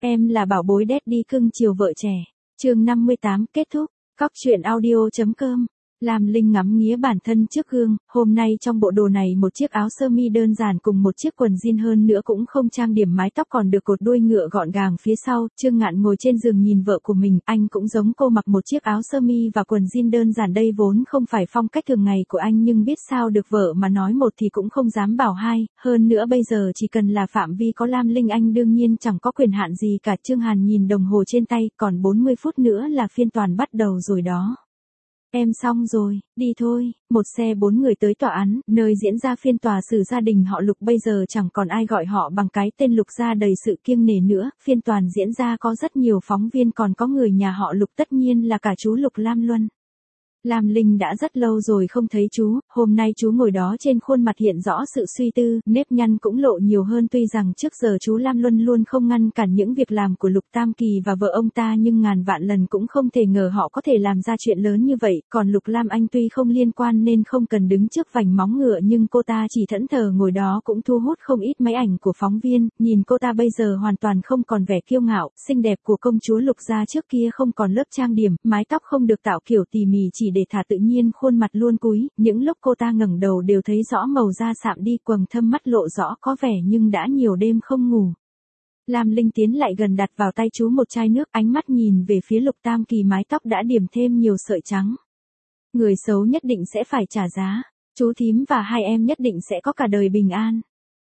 Em là bảo bối daddy cưng chiều vợ trẻ. Chương 58 kết thúc. Cóc truyện audio.com. Lam Linh ngắm nghía bản thân trước gương, hôm nay trong bộ đồ này một chiếc áo sơ mi đơn giản cùng một chiếc quần jean hơn nữa cũng không trang điểm, mái tóc còn được cột đuôi ngựa gọn gàng phía sau. Trương Ngạn ngồi trên giường nhìn vợ của mình, anh cũng giống cô, mặc một chiếc áo sơ mi và quần jean đơn giản, đây vốn không phải phong cách thường ngày của anh nhưng biết sao được, vợ mà nói một thì cũng không dám bảo hai, hơn nữa bây giờ chỉ cần là phạm vi có Lam Linh anh đương nhiên chẳng có quyền hạn gì cả. Trương Hàn nhìn đồng hồ trên tay, còn 40 phút nữa là phiên tòa bắt đầu rồi đó. Em xong rồi, đi thôi. Một xe 4 người tới tòa án, nơi diễn ra phiên tòa xử gia đình họ Lục, bây giờ chẳng còn ai gọi họ bằng cái tên Lục gia, đầy sự kiêng nể nữa. Phiên tòa diễn ra có rất nhiều phóng viên, còn có người nhà họ Lục, tất nhiên là cả chú Lục Lam Luân. Lam Linh đã rất lâu rồi không thấy chú, hôm nay chú ngồi đó trên khuôn mặt hiện rõ sự suy tư, nếp nhăn cũng lộ nhiều hơn. Tuy rằng trước giờ chú Lam Luân luôn không ngăn cản những việc làm của Lục Tam Kỳ và vợ ông ta, nhưng ngàn vạn lần cũng không thể ngờ họ có thể làm ra chuyện lớn như vậy. Còn Lục Lam Anh tuy không liên quan nên không cần đứng trước vành móng ngựa, nhưng cô ta chỉ thẫn thờ ngồi đó cũng thu hút không ít máy ảnh của phóng viên. Nhìn cô ta bây giờ hoàn toàn không còn vẻ kiêu ngạo, xinh đẹp của công chúa Lục gia trước kia, không còn lớp trang điểm, mái tóc không được tạo kiểu tỉ mỉ, chỉ để thả tự nhiên, khuôn mặt luôn cúi, những lúc cô ta ngẩng đầu đều thấy rõ màu da sạm đi, quầng thâm mắt lộ rõ có vẻ nhưng đã nhiều đêm không ngủ. Lam Linh tiến lại gần, đặt vào tay chú một chai nước, ánh mắt nhìn về phía Lục Tam Kỳ, mái tóc đã điểm thêm nhiều sợi trắng. Người xấu nhất định sẽ phải trả giá, chú thím và hai em nhất định sẽ có cả đời bình an.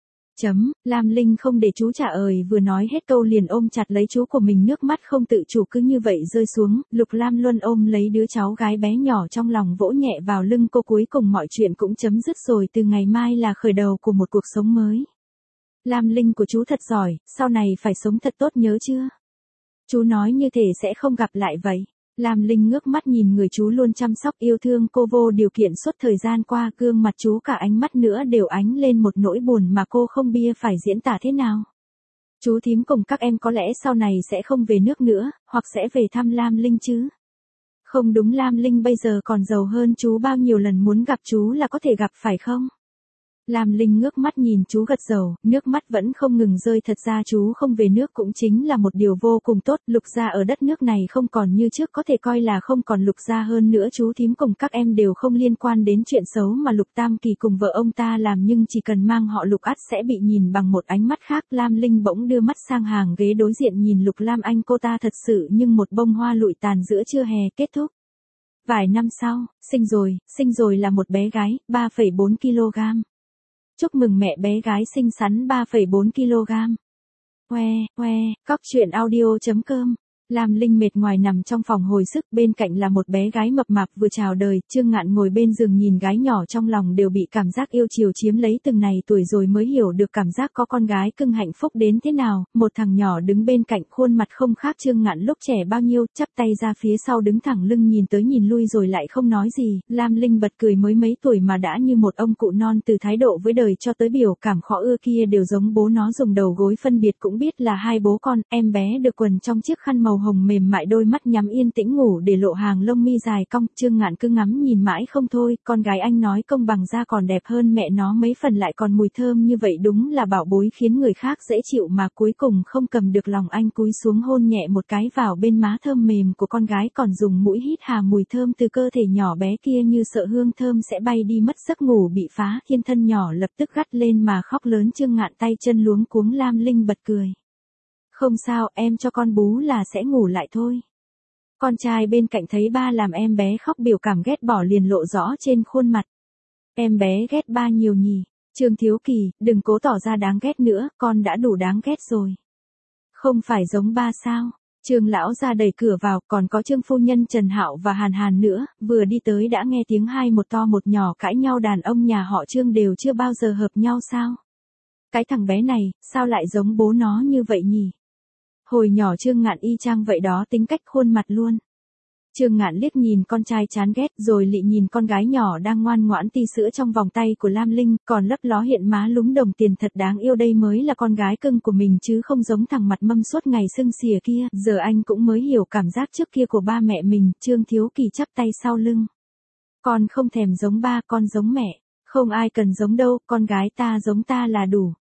Lam Linh không để chú trả lời, vừa nói hết câu liền ôm chặt lấy chú của mình, nước mắt không tự chủ cứ như vậy rơi xuống. Lục Lam Luân ôm lấy đứa cháu gái bé nhỏ trong lòng, vỗ nhẹ vào lưng cô, cuối cùng mọi chuyện cũng chấm dứt rồi, từ ngày mai là khởi đầu của một cuộc sống mới. Lam Linh của chú thật giỏi, sau này phải sống thật tốt, nhớ chưa? Chú nói như thể sẽ không gặp lại vậy. Lam Linh ngước mắt nhìn người chú luôn chăm sóc yêu thương cô vô điều kiện suốt thời gian qua, gương mặt chú cả ánh mắt nữa đều ánh lên một nỗi buồn mà cô không biết phải diễn tả thế nào. Chú thím cùng các em có lẽ sau này sẽ không về nước nữa, hoặc sẽ về thăm Lam Linh chứ? Không đúng, Lam Linh bây giờ còn giàu hơn chú bao nhiêu lần, muốn gặp chú là có thể gặp phải không? Lam Linh ngước mắt nhìn chú gật đầu, nước mắt vẫn không ngừng rơi. Thật ra chú không về nước cũng chính là một điều vô cùng tốt, Lục gia ở đất nước này không còn như trước, có thể coi là không còn Lục gia, hơn nữa chú thím cùng các em đều không liên quan đến chuyện xấu mà Lục Tam Kỳ cùng vợ ông ta làm, nhưng chỉ cần mang họ Lục ắt sẽ bị nhìn bằng một ánh mắt khác. Lam Linh bỗng đưa mắt sang hàng ghế đối diện nhìn Lục Lam Anh, cô ta thật sự nhưng một bông hoa lụi tàn giữa trưa hè. Kết thúc. Vài năm sau, sinh rồi là một bé gái, 3,4 kg. Chúc mừng mẹ bé gái xinh xắn 3,4 kg. Cóc truyện audio.com. Lam Linh mệt ngoài nằm trong phòng hồi sức, bên cạnh là một bé gái mập mạp vừa chào đời. Trương Ngạn ngồi bên giường nhìn gái nhỏ, trong lòng đều bị cảm giác yêu chiều chiếm lấy, từng này tuổi rồi mới hiểu được cảm giác có con gái cưng hạnh phúc đến thế nào. Một thằng nhỏ đứng bên cạnh, khuôn mặt không khác Trương Ngạn lúc trẻ bao nhiêu, chắp tay ra phía sau đứng thẳng lưng nhìn tới nhìn lui rồi lại không nói gì. Lam Linh bật cười, mới mấy tuổi mà đã như một ông cụ non, từ thái độ với đời cho tới biểu cảm khó ưa kia đều giống bố nó, dùng đầu gối phân biệt cũng biết là hai bố con. Em bé được quần trong chiếc khăn màu hồng mềm mại, đôi mắt nhắm yên tĩnh ngủ để lộ hàng lông mi dài cong. Trương Ngạn cứ ngắm nhìn mãi không thôi, con gái anh nói công bằng ra còn đẹp hơn mẹ nó mấy phần, lại còn mùi thơm như vậy, đúng là bảo bối khiến người khác dễ chịu mà. Cuối cùng không cầm được lòng, anh cúi xuống hôn nhẹ một cái vào bên má thơm mềm của con gái, còn dùng mũi hít hà mùi thơm từ cơ thể nhỏ bé kia, như sợ hương thơm sẽ bay đi mất. Giấc ngủ bị phá, thiên thân nhỏ lập tức gắt lên mà khóc lớn. Trương Ngạn tay chân luống cuống. Lam Linh bật cười. Không sao, em cho con bú là sẽ ngủ lại thôi. Con trai bên cạnh thấy ba làm em bé khóc, biểu cảm ghét bỏ liền lộ rõ trên khuôn mặt. Em bé ghét ba nhiều nhỉ? Trương Thiếu Kỳ, đừng cố tỏ ra đáng ghét nữa, con đã đủ đáng ghét rồi. Không phải giống ba sao? Trương lão ra đẩy cửa vào, còn có Trương phu nhân Trần Hạo và Hàn Hàn nữa, vừa đi tới đã nghe tiếng hai một to một nhỏ cãi nhau. Đàn ông nhà họ Trương đều chưa bao giờ hợp nhau sao? Cái thằng bé này, sao lại giống bố nó như vậy nhỉ? Hồi nhỏ Trương Ngạn y chang vậy đó, tính cách khuôn mặt luôn. Trương Ngạn liếc nhìn con trai chán ghét, rồi lị nhìn con gái nhỏ đang ngoan ngoãn ti sữa trong vòng tay của Lam Linh, còn lấp ló hiện má lúm đồng tiền, thật đáng yêu, đây mới là con gái cưng của mình chứ không giống thằng mặt mâm suốt ngày sưng xìa kia. Giờ anh cũng mới hiểu cảm giác trước kia của ba mẹ mình. Trương Thiếu Kỳ chắp tay sau lưng. Con không thèm giống ba, con giống mẹ. Không ai cần giống đâu, con gái ta giống ta là đủ.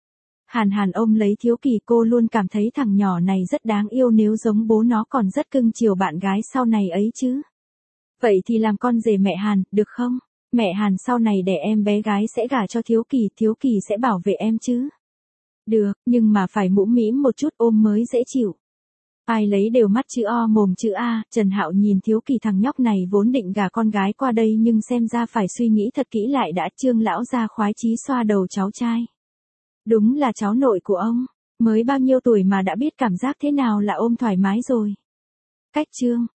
Hàn Hàn ôm lấy Thiếu Kỳ, cô luôn cảm thấy thằng nhỏ này rất đáng yêu, nếu giống bố nó còn rất cưng chiều bạn gái sau này ấy chứ. Vậy thì làm con rể mẹ Hàn, được không? Mẹ Hàn sau này đẻ em bé gái sẽ gả cho Thiếu Kỳ sẽ bảo vệ em chứ. Được, nhưng mà phải mũm mĩm một chút ôm mới dễ chịu. Ai lấy đều mắt chữ O mồm chữ A, Trần Hạo nhìn Thiếu Kỳ, thằng nhóc này vốn định gả con gái qua đây nhưng xem ra phải suy nghĩ thật kỹ lại đã. Trương lão gia khoái chí xoa đầu cháu trai. Đúng là cháu nội của ông, mới bao nhiêu tuổi mà đã biết cảm giác thế nào là ôm thoải mái rồi. Cách Trương